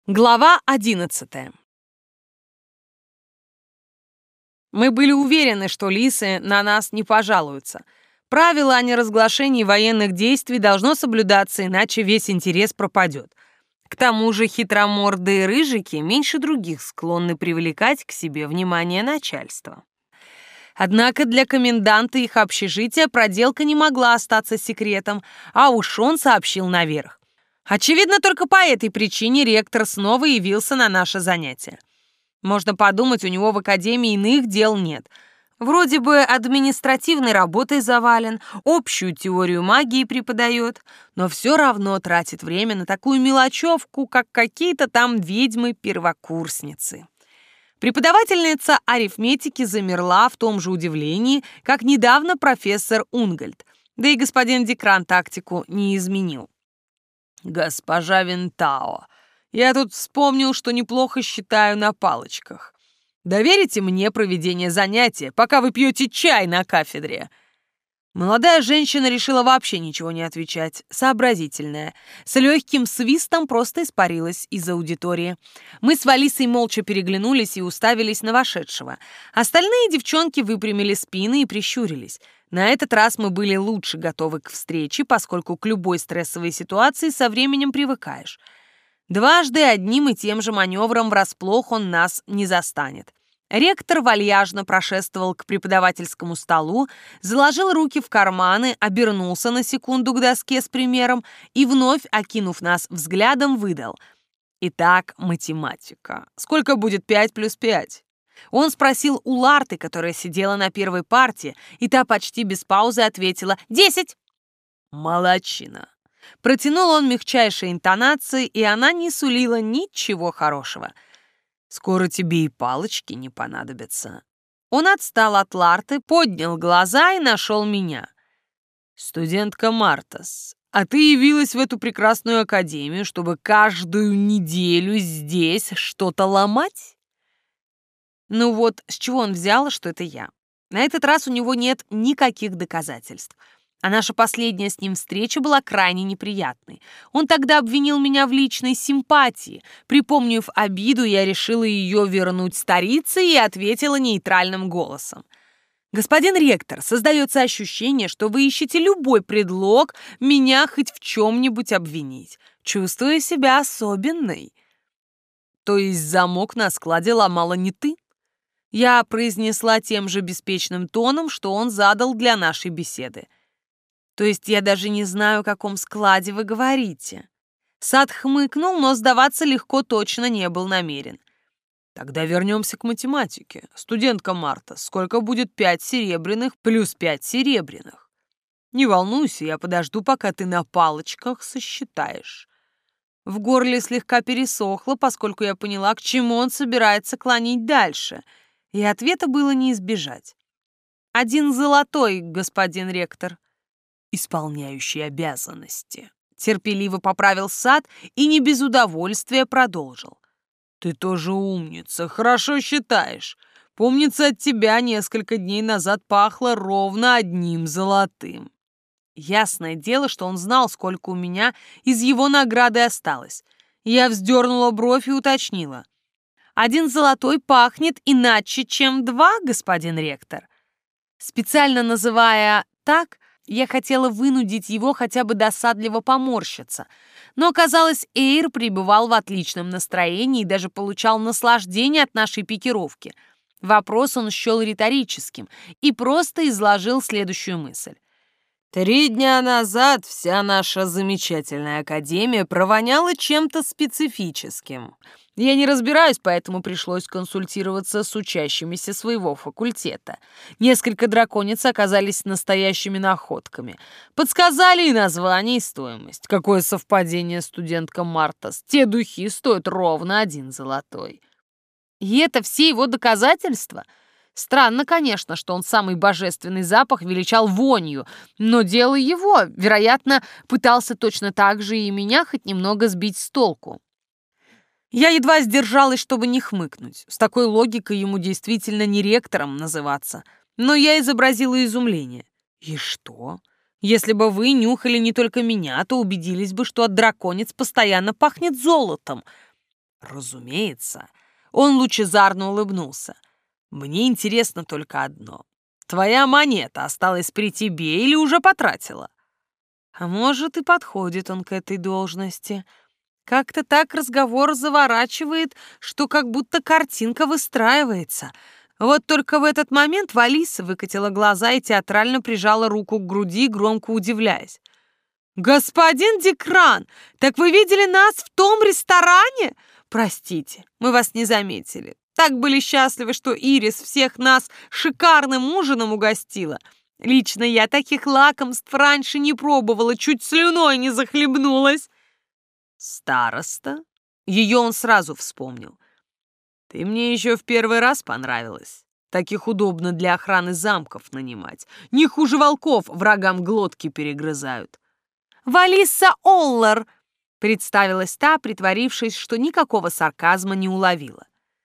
Глава 11. Мы были уверены, что лисы на нас не пожалуются. Правило о неразглашении военных действий должно соблюдаться, иначе весь интерес пропадет. К тому же хитромордые рыжики меньше других склонны привлекать к себе внимание начальства. Однако для коменданта их общежития проделка не могла остаться секретом, а уж он сообщил наверх. Очевидно, только по этой причине ректор снова явился на наше занятие. Можно подумать, у него в академии иных дел нет. Вроде бы административной работой завален, общую теорию магии преподает, но все равно тратит время на такую мелочевку, как какие-то там ведьмы-первокурсницы. Преподавательница арифметики замерла в том же удивлении, как недавно профессор Унгольд, да и господин декан тактику не изменил. «Госпожа Винтао, я тут вспомнил, что неплохо считаю на палочках. Доверите мне проведение занятия, пока вы пьете чай на кафедре?» Молодая женщина решила вообще ничего не отвечать, сообразительная. С легким свистом просто испарилась из аудитории. Мы с Валисой молча переглянулись и уставились на вошедшего. Остальные девчонки выпрямили спины и прищурились. На этот раз мы были лучше готовы к встрече, поскольку к любой стрессовой ситуации со временем привыкаешь. Дважды одним и тем же маневром врасплох он нас не застанет. Ректор вальяжно прошествовал к преподавательскому столу, заложил руки в карманы, обернулся на секунду к доске с примером и, вновь окинув нас взглядом, выдал. «Итак, математика. Сколько будет 5 плюс 5?» Он спросил у Ларты, которая сидела на первой парте, и та почти без паузы ответила «10». «Молодчина». Протянул он мягчайшей интонацией, и она не сулила ничего хорошего. «Скоро тебе и палочки не понадобятся». Он отстал от Ларты, поднял глаза и нашел меня. «Студентка Мартас, а ты явилась в эту прекрасную академию, чтобы каждую неделю здесь что-то ломать?» Ну вот, с чего он взял, что это я? На этот раз у него нет никаких доказательств. А наша последняя с ним встреча была крайне неприятной. Он тогда обвинил меня в личной симпатии. Припомнив обиду, я решила ее вернуть старице и ответила нейтральным голосом. «Господин ректор, создается ощущение, что вы ищете любой предлог меня хоть в чем-нибудь обвинить. Чувствую себя особенной». «То есть замок на складе ломала не ты?» Я произнесла тем же беспечным тоном, что он задал для нашей беседы. «То есть я даже не знаю, о каком складе вы говорите». Сад хмыкнул, но сдаваться легко точно не был намерен. «Тогда вернемся к математике. Студентка Марта, сколько будет 5 серебряных плюс 5 серебряных? Не волнуйся, я подожду, пока ты на палочках сосчитаешь». В горле слегка пересохло, поскольку я поняла, к чему он собирается клонить дальше, и ответа было не избежать. 1 золотой, господин ректор. Исполняющий обязанности. Терпеливо поправил Сад и не без удовольствия продолжил. Ты тоже умница, хорошо считаешь. Помнится, от тебя несколько дней назад пахло ровно 1 золотым. Ясное дело, что он знал, сколько у меня из его награды осталось. Я вздернула бровь и уточнила. 1 золотой пахнет иначе, чем 2, господин ректор. Специально называя так, я хотела вынудить его хотя бы досадливо поморщиться. Но оказалось, Эйр пребывал в отличном настроении и даже получал наслаждение от нашей пикировки. Вопрос он счел риторическим и просто изложил следующую мысль. 3 дня назад вся наша замечательная академия провоняла чем-то специфическим. Я не разбираюсь, поэтому пришлось консультироваться с учащимися своего факультета. Несколько драконец оказались настоящими находками. Подсказали и название, и стоимость. Какое совпадение, студентка Мартас. Те духи стоят ровно 1 золотой. И это все его доказательства? Странно, конечно, что он самый божественный запах величал вонью, но дело его, вероятно, пытался точно так же и меня хоть немного сбить с толку. Я едва сдержалась, чтобы не хмыкнуть. С такой логикой ему действительно не ректором называться. Но я изобразила изумление. И что? Если бы вы нюхали не только меня, то убедились бы, что от драконец постоянно пахнет золотом. Разумеется. Он лучезарно улыбнулся. Мне интересно только одно. Твоя монета осталась при тебе или уже потратила? А может, и подходит он к этой должности. Как-то так разговор заворачивает, что как будто картинка выстраивается. Вот только в этот момент Валиса выкатила глаза и театрально прижала руку к груди, громко удивляясь. «Господин Декран, так вы видели нас в том ресторане? Простите, мы вас не заметили. Так были счастливы, что Ирис всех нас шикарным ужином угостила. Лично я таких лакомств раньше не пробовала, чуть слюной не захлебнулась». «Староста?» Ее он сразу вспомнил. «Ты мне еще в первый раз понравилась. Таких удобно для охраны замков нанимать. Не хуже волков врагам глотки перегрызают». «Валиса Оллар!» — представилась та, притворившись, что никакого сарказма не уловила.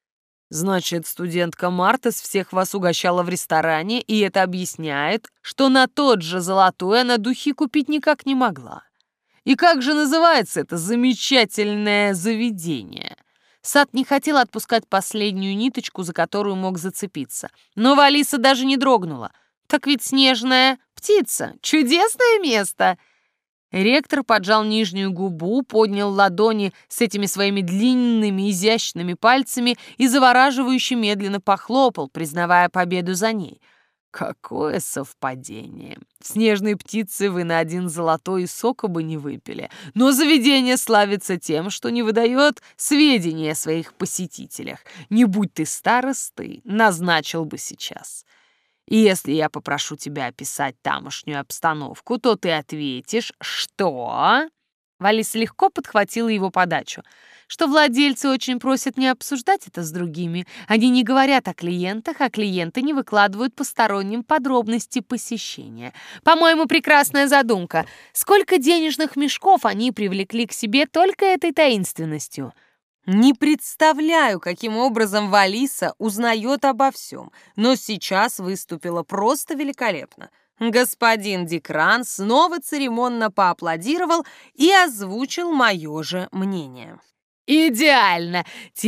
«Значит, студентка Мартес всех вас угощала в ресторане, и это объясняет, что на тот же золотой она духи купить никак не могла. И как же называется это замечательное заведение?» Сад не хотел отпускать последнюю ниточку, за которую мог зацепиться. Но Валиса даже не дрогнула. «Так ведь снежная птица! Чудесное место!» Ректор поджал нижнюю губу, поднял ладони с этими своими длинными изящными пальцами и завораживающе медленно похлопал, признавая победу за ней. «Какое совпадение! Снежной птицы вы на один золотой и сока бы не выпили, но заведение славится тем, что не выдает сведения о своих посетителях. Не будь ты старостой, назначил бы сейчас. И если я попрошу тебя описать тамошнюю обстановку, то ты ответишь, что...» Валис легко подхватила его подачу. «Что владельцы очень просят не обсуждать это с другими. Они не говорят о клиентах, а клиенты не выкладывают посторонним подробности посещения. По-моему, прекрасная задумка. Сколько денежных мешков они привлекли к себе только этой таинственностью». Не представляю, каким образом Валиса узнает обо всем, но сейчас выступила просто великолепно. Господин Декран снова церемонно поаплодировал и озвучил мое же мнение. «Идеально!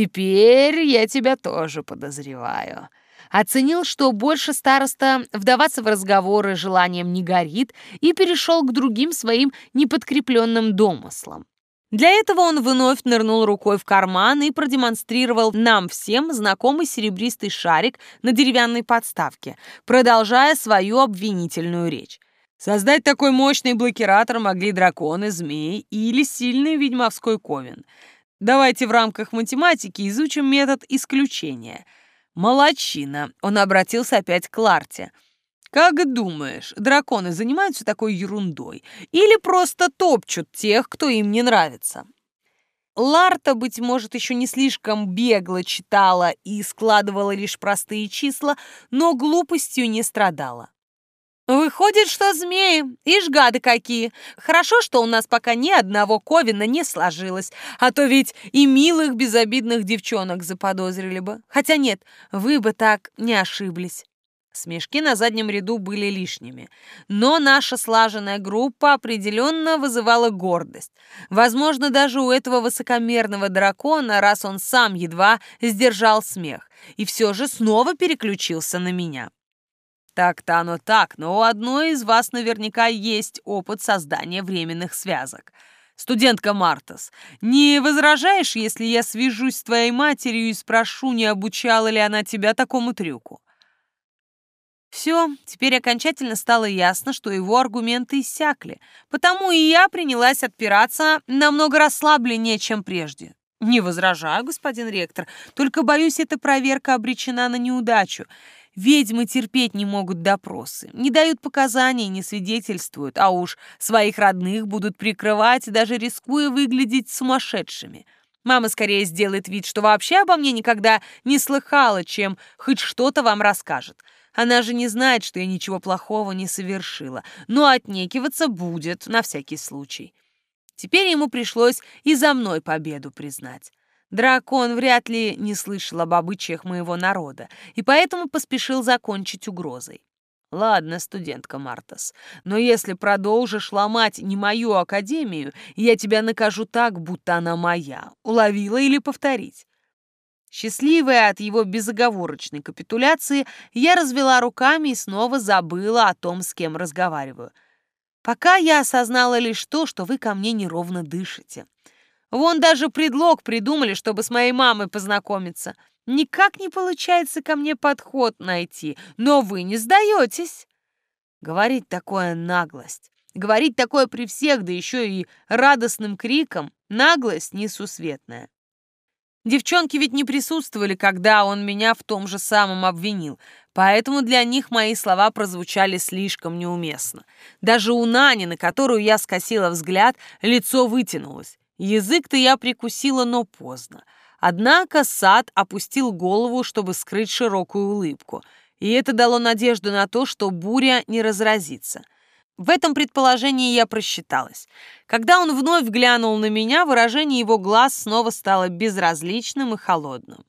Теперь я тебя тоже подозреваю». Оценил, что больше староста вдаваться в разговоры желанием не горит, и перешел к другим своим неподкрепленным домыслам. Для этого он вновь нырнул рукой в карман и продемонстрировал нам всем знакомый серебристый шарик на деревянной подставке, продолжая свою обвинительную речь. Создать такой мощный блокиратор могли драконы, змеи или сильный ведьмовской ковен. Давайте в рамках математики изучим метод исключения. Молодчина, он обратился опять к Ларте. «Как думаешь, драконы занимаются такой ерундой или просто топчут тех, кто им не нравится?» Ларта, быть может, еще не слишком бегло читала и складывала лишь простые числа, но глупостью не страдала. «Выходит, что змеи, ишь гады какие! Хорошо, что у нас пока ни одного ковена не сложилось, а то ведь и милых безобидных девчонок заподозрили бы. Хотя нет, вы бы так не ошиблись». Смешки на заднем ряду были лишними, но наша слаженная группа определенно вызывала гордость. Возможно, даже у этого высокомерного дракона, раз он сам едва сдержал смех, и все же снова переключился на меня. «Так-то оно так, но у одной из вас наверняка есть опыт создания временных связок. Студентка Мартес, не возражаешь, если я свяжусь с твоей матерью и спрошу, не обучала ли она тебя такому трюку?» Все, теперь окончательно стало ясно, что его аргументы иссякли, потому и я принялась отпираться намного расслабленнее, чем прежде. «Не возражаю, господин ректор, только, боюсь, эта проверка обречена на неудачу. Ведьмы терпеть не могут допросы, не дают показаний, не свидетельствуют, а уж своих родных будут прикрывать, даже рискуя выглядеть сумасшедшими. Мама скорее сделает вид, что вообще обо мне никогда не слыхала, чем хоть что-то вам расскажет. Она же не знает, что я ничего плохого не совершила, но отнекиваться будет на всякий случай». Теперь ему пришлось и за мной победу признать. Дракон вряд ли не слышал об обычаях моего народа, и поэтому поспешил закончить угрозой. Ладно, студентка Мартас, но если продолжишь ломать не мою академию, я тебя накажу так, будто она моя. Уловила или повторить? Счастливая от его безоговорочной капитуляции, я развела руками и снова забыла о том, с кем разговариваю. Пока я осознала лишь то, что вы ко мне неровно дышите. Вон даже предлог придумали, чтобы с моей мамой познакомиться. Никак не получается ко мне подход найти, но вы не сдаетесь. Говорить такое наглость. Говорить такое при всех, да еще и радостным криком, наглость несусветная. Девчонки ведь не присутствовали, когда он меня в том же самом обвинил, поэтому для них мои слова прозвучали слишком неуместно. Даже у Нани, на которую я скосила взгляд, лицо вытянулось. Язык-то я прикусила, но поздно. Однако Сад опустил голову, чтобы скрыть широкую улыбку, и это дало надежду на то, что буря не разразится. В этом предположении я просчиталась. Когда он вновь глянул на меня, выражение его глаз снова стало безразличным и холодным.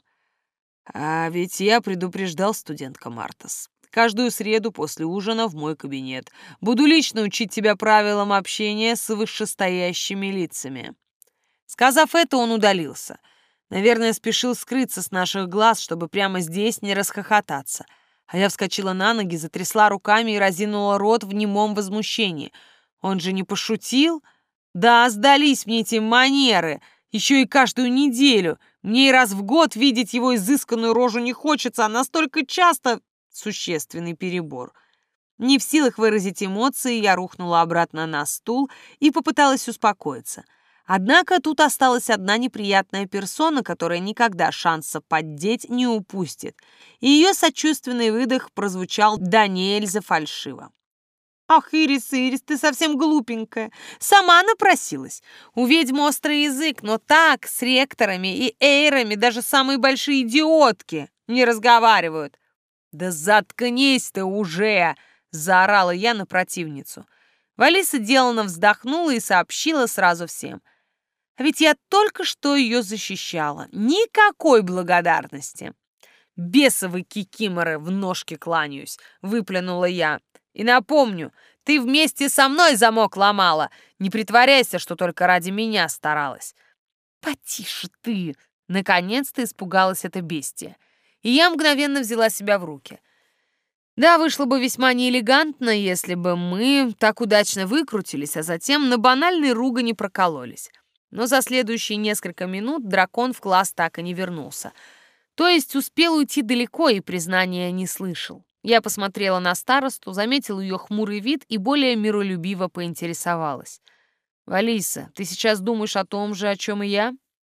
«А ведь я предупреждал, студентка Мартас. Каждую среду после ужина в мой кабинет. Буду лично учить тебя правилам общения с вышестоящими лицами». Сказав это, он удалился. Наверное, спешил скрыться с наших глаз, чтобы прямо здесь не расхохотаться. А я вскочила на ноги, затрясла руками и разинула рот в немом возмущении. Он же не пошутил? Да, сдались мне эти манеры. Еще и каждую неделю. Мне и раз в год видеть его изысканную рожу не хочется, а настолько часто существенный перебор. Не в силах выразить эмоции, я рухнула обратно на стул и попыталась успокоиться. Однако тут осталась одна неприятная персона, которая никогда шанса поддеть не упустит, и ее сочувственный выдох прозвучал да нельзя фальшиво. «Ах, Ирис, Ирис, ты совсем глупенькая. Сама напросилась. У ведьм острый язык, но так с ректорами и эйрами даже самые большие идиотки не разговаривают». «Да заткнись ты уже!» — заорала я на противницу. Валиса деланно вздохнула и сообщила сразу всем. Ведь я только что ее защищала. Никакой благодарности. «Бесовы кикиморы, в ножки кланяюсь», — выплюнула я. «И напомню, ты вместе со мной замок ломала. Не притворяйся, что только ради меня старалась». «Потише ты!» — наконец-то испугалась эта бестия. И я мгновенно взяла себя в руки. Да, вышло бы весьма неэлегантно, если бы мы так удачно выкрутились, а затем на банальной ругани прокололись. Но за следующие несколько минут дракон в класс так и не вернулся. То есть успел уйти далеко и признания не слышал. Я посмотрела на старосту, заметила ее хмурый вид и более миролюбиво поинтересовалась. «Валиса, ты сейчас думаешь о том же, о чем и я?»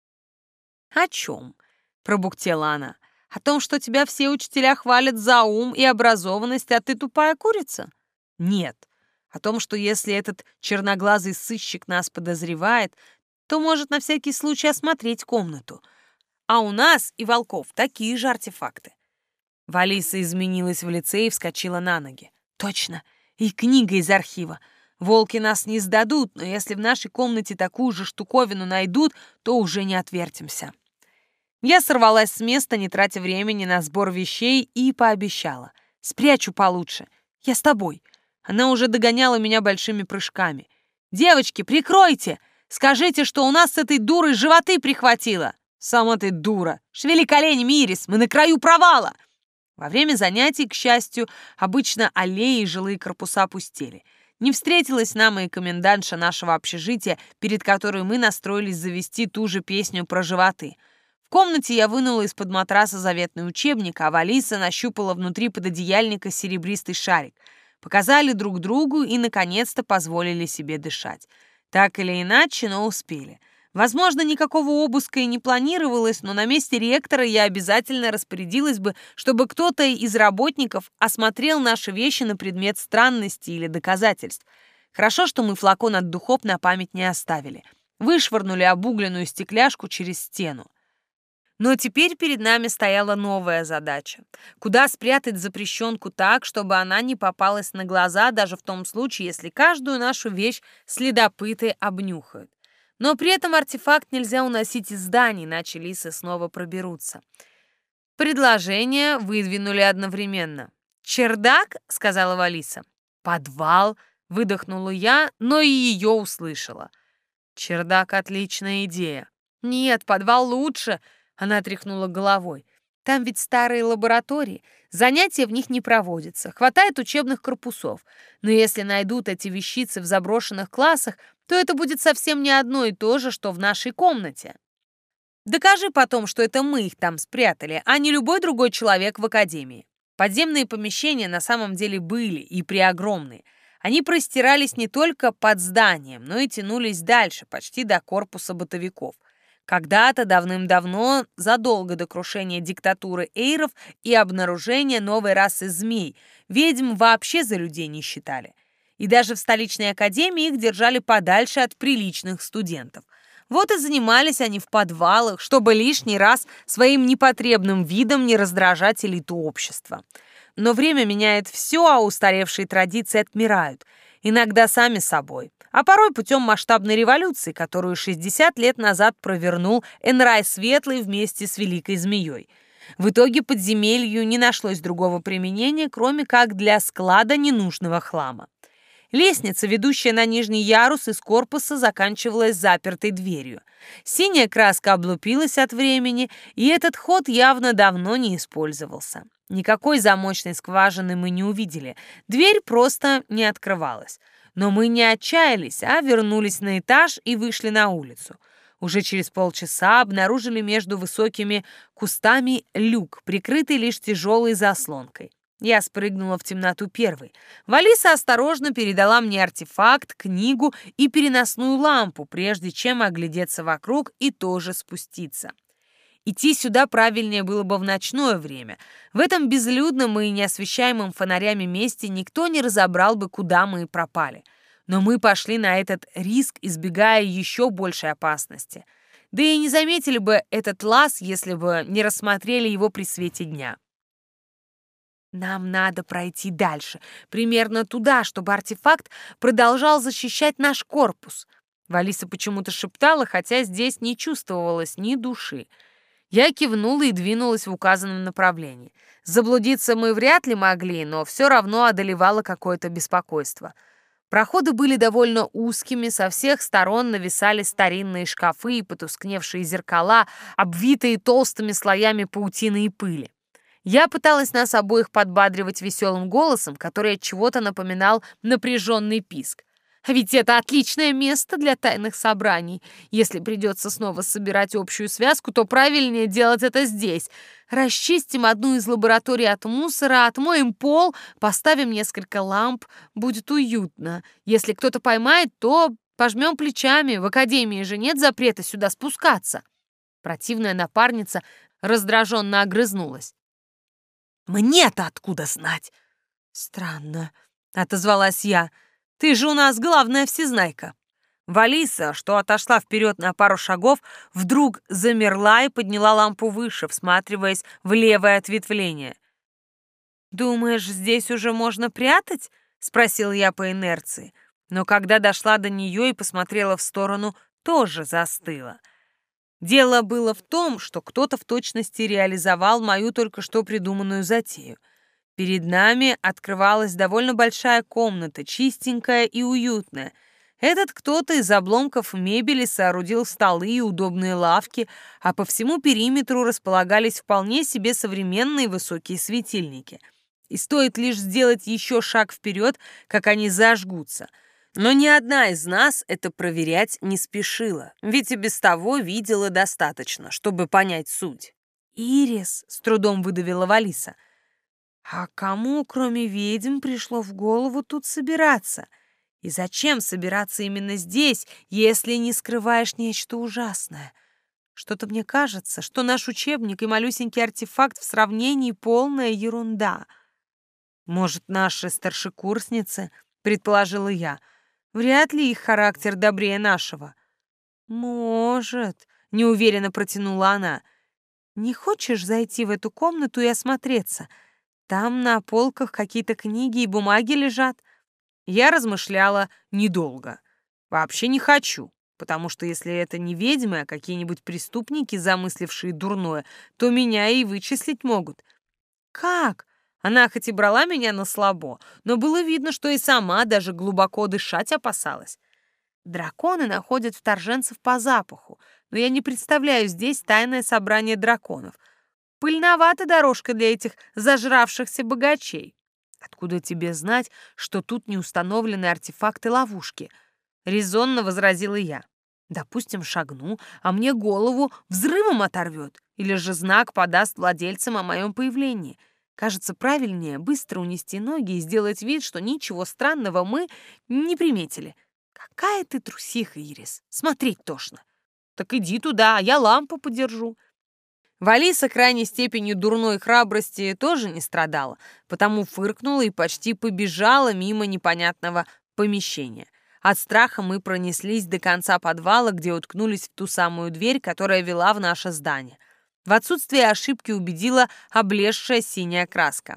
«О чем?» — пробуктела она. «О том, что тебя все учителя хвалят за ум и образованность, а ты тупая курица?» «Нет. О том, что если этот черноглазый сыщик нас подозревает, то может на всякий случай осмотреть комнату. А у нас и волков такие же артефакты». Валиса изменилась в лице и вскочила на ноги. «Точно! И книга из архива. Волки нас не сдадут, но если в нашей комнате такую же штуковину найдут, то уже не отвертимся». Я сорвалась с места, не тратя времени на сбор вещей, и пообещала. «Спрячу получше. Я с тобой». Она уже догоняла меня большими прыжками. «Девочки, прикройте! Скажите, что у нас с этой дурой животы прихватило!» «Сама ты дура! Шевели коленями, Ирис! Мы на краю провала!» Во время занятий, к счастью, обычно аллеи и жилые корпуса пустели. Не встретилась нам и комендантша нашего общежития, перед которой мы настроились завести ту же песню про животы. В комнате я вынула из-под матраса заветный учебник, а Валиса нащупала внутри пододеяльника серебристый шарик. Показали друг другу и, наконец-то, позволили себе дышать. Так или иначе, но успели. Возможно, никакого обыска и не планировалось, но на месте ректора я обязательно распорядилась бы, чтобы кто-то из работников осмотрел наши вещи на предмет странностей или доказательств. Хорошо, что мы флакон от духов на память не оставили. Вышвырнули обугленную стекляшку через стену. Но теперь перед нами стояла новая задача. Куда спрятать запрещенку так, чтобы она не попалась на глаза, даже в том случае, если каждую нашу вещь следопыты обнюхают. Но при этом артефакт нельзя уносить из зданий, иначе лисы снова проберутся. Предложения выдвинули одновременно. «Чердак?» — сказала Валиса. «Подвал?» — выдохнула я, но и ее услышала. «Чердак — отличная идея». «Нет, подвал лучше», — она тряхнула головой. «Там ведь старые лаборатории, занятия в них не проводятся, хватает учебных корпусов. Но если найдут эти вещицы в заброшенных классах, то это будет совсем не одно и то же, что в нашей комнате. Докажи потом, что это мы их там спрятали, а не любой другой человек в академии». Подземные помещения на самом деле были и преогромные. Они простирались не только под зданием, но и тянулись дальше, почти до корпуса бытовиков. Когда-то давным-давно, задолго до крушения диктатуры эйров и обнаружения новой расы змей, ведьм вообще за людей не считали. И даже в столичной академии их держали подальше от приличных студентов. Вот и занимались они в подвалах, чтобы лишний раз своим непотребным видом не раздражать элиту общества. Но время меняет все, а устаревшие традиции отмирают. Иногда сами собой, а порой путем масштабной революции, которую 60 лет назад провернул Энрай Светлый вместе с Великой Змеей. В итоге подземелью не нашлось другого применения, кроме как для склада ненужного хлама. Лестница, ведущая на нижний ярус из корпуса, заканчивалась запертой дверью. Синяя краска облупилась от времени, и этот ход явно давно не использовался. Никакой замочной скважины мы не увидели, дверь просто не открывалась. Но мы не отчаялись, а вернулись на этаж и вышли на улицу. Уже через полчаса обнаружили между высокими кустами люк, прикрытый лишь тяжелой заслонкой. Я спрыгнула в темноту первой. Валиса осторожно передала мне артефакт, книгу и переносную лампу, прежде чем оглядеться вокруг и тоже спуститься. Идти сюда правильнее было бы в ночное время. В этом безлюдном и неосвещаемом фонарями месте никто не разобрал бы, куда мы пропали. Но мы пошли на этот риск, избегая еще большей опасности. Да и не заметили бы этот лаз, если бы не рассмотрели его при свете дня. Нам надо пройти дальше, примерно туда, чтобы артефакт продолжал защищать наш корпус. Валиса почему-то шептала, хотя здесь не чувствовалось ни души. Я кивнула и двинулась в указанном направлении. Заблудиться мы вряд ли могли, но все равно одолевало какое-то беспокойство. Проходы были довольно узкими, со всех сторон нависали старинные шкафы и потускневшие зеркала, обвитые толстыми слоями паутины и пыли. Я пыталась нас обоих подбадривать веселым голосом, который от чего-то напоминал напряженный писк. А ведь это отличное место для тайных собраний. Если придется снова собирать общую связку, то правильнее делать это здесь. Расчистим одну из лабораторий от мусора, отмоем пол, поставим несколько ламп. Будет уютно. Если кто-то поймает, то пожмем плечами. В академии же нет запрета сюда спускаться. Противная напарница раздраженно огрызнулась. «Мне-то откуда знать?» «Странно», — отозвалась я. «Ты же у нас главная всезнайка». Валиса, что отошла вперед на пару шагов, вдруг замерла и подняла лампу выше, всматриваясь в левое ответвление. «Думаешь, здесь уже можно прятать?» — спросила я по инерции. Но когда дошла до нее и посмотрела в сторону, тоже застыла. Дело было в том, что кто-то в точности реализовал мою только что придуманную затею. Перед нами открывалась довольно большая комната, чистенькая и уютная. Этот кто-то из обломков мебели соорудил столы и удобные лавки, а по всему периметру располагались вполне себе современные высокие светильники. И стоит лишь сделать еще шаг вперед, как они зажгутся. Но ни одна из нас это проверять не спешила, ведь и без того видела достаточно, чтобы понять суть. «Ирис», — с трудом выдавила Валиса, — «а кому, кроме ведьм, пришло в голову тут собираться? И зачем собираться именно здесь, если не скрываешь нечто ужасное? Что-то мне кажется, что наш учебник и малюсенький артефакт в сравнении полная ерунда». «Может, наши старшекурсницы?» — предположила я. «Вряд ли их характер добрее нашего». «Может», — неуверенно протянула она. «Не хочешь зайти в эту комнату и осмотреться? Там на полках какие-то книги и бумаги лежат». Я размышляла недолго. Вообще не хочу, потому что если это не ведьмы, а какие-нибудь преступники, замыслившие дурное, то меня и вычислить могут. «Как? Она хоть и брала меня на слабо, но было видно, что и сама даже глубоко дышать опасалась. Драконы находят вторженцев по запаху, но я не представляю здесь тайное собрание драконов. Пыльновата дорожка для этих зажравшихся богачей. Откуда тебе знать, что тут не установлены артефакты-ловушки? Резонно возразила я. Допустим, шагну, а мне голову взрывом оторвет, или же знак подаст владельцам о моем появлении. Кажется, правильнее быстро унести ноги и сделать вид, что ничего странного мы не приметили. Какая ты трусиха, Ирис, смотреть тошно. Так иди туда, а я лампу подержу. Валиса крайней степенью дурной храбрости тоже не страдала, потому фыркнула и почти побежала мимо непонятного помещения. От страха мы пронеслись до конца подвала, где уткнулись в ту самую дверь, которая вела в наше здание. В отсутствие ошибки убедила облезшая синяя краска.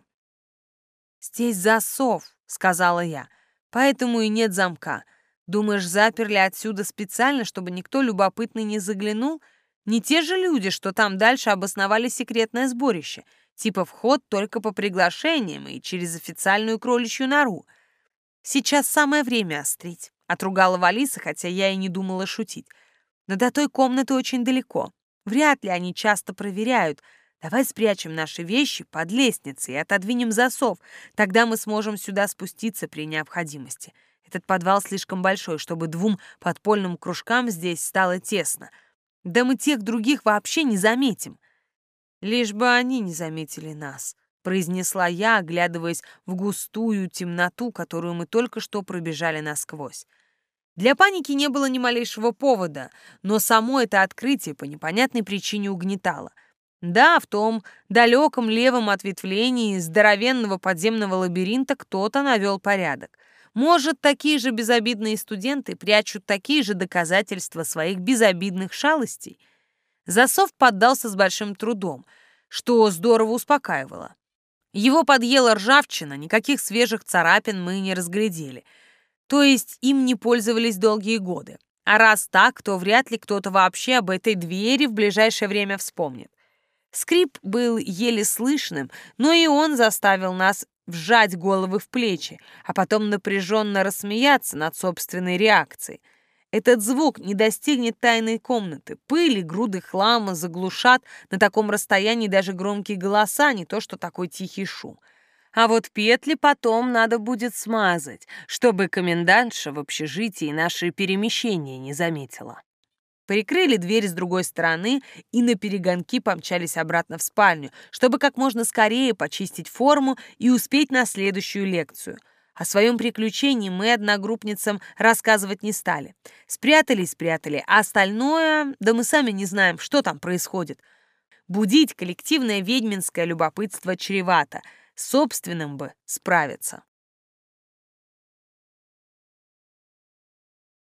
«Здесь засов», — сказала я, — «поэтому и нет замка. Думаешь, заперли отсюда специально, чтобы никто любопытный не заглянул? Не те же люди, что там дальше обосновали секретное сборище, типа вход только по приглашениям и через официальную кроличью нору. Сейчас самое время острить», — отругала Валиса, хотя я и не думала шутить. «Но до той комнаты очень далеко. Вряд ли они часто проверяют. Давай спрячем наши вещи под лестницей и отодвинем засов. Тогда мы сможем сюда спуститься при необходимости. Этот подвал слишком большой, чтобы двум подпольным кружкам здесь стало тесно. Да мы тех других вообще не заметим». «Лишь бы они не заметили нас», — произнесла я, оглядываясь в густую темноту, которую мы только что пробежали насквозь. Для паники не было ни малейшего повода, но само это открытие по непонятной причине угнетало. Да, в том далеком левом ответвлении здоровенного подземного лабиринта кто-то навел порядок. Может, такие же безобидные студенты прячут такие же доказательства своих безобидных шалостей? Засов поддался с большим трудом, что здорово успокаивало. Его подъела ржавчина, никаких свежих царапин мы не разглядели. То есть им не пользовались долгие годы. А раз так, то вряд ли кто-то вообще об этой двери в ближайшее время вспомнит. Скрип был еле слышным, но и он заставил нас вжать головы в плечи, а потом напряженно рассмеяться над собственной реакцией. Этот звук не достигнет тайной комнаты. Пыль и груды хлама заглушат на таком расстоянии даже громкие голоса, не то что такой тихий шум. А вот петли потом надо будет смазать, чтобы комендантша в общежитии наши перемещения не заметила. Прикрыли дверь с другой стороны и наперегонки помчались обратно в спальню, чтобы как можно скорее почистить форму и успеть на следующую лекцию. О своем приключении мы одногруппницам рассказывать не стали. Спрятали, а остальное, да мы сами не знаем, что там происходит. Будить коллективное ведьминское любопытство чревато, собственным бы справиться.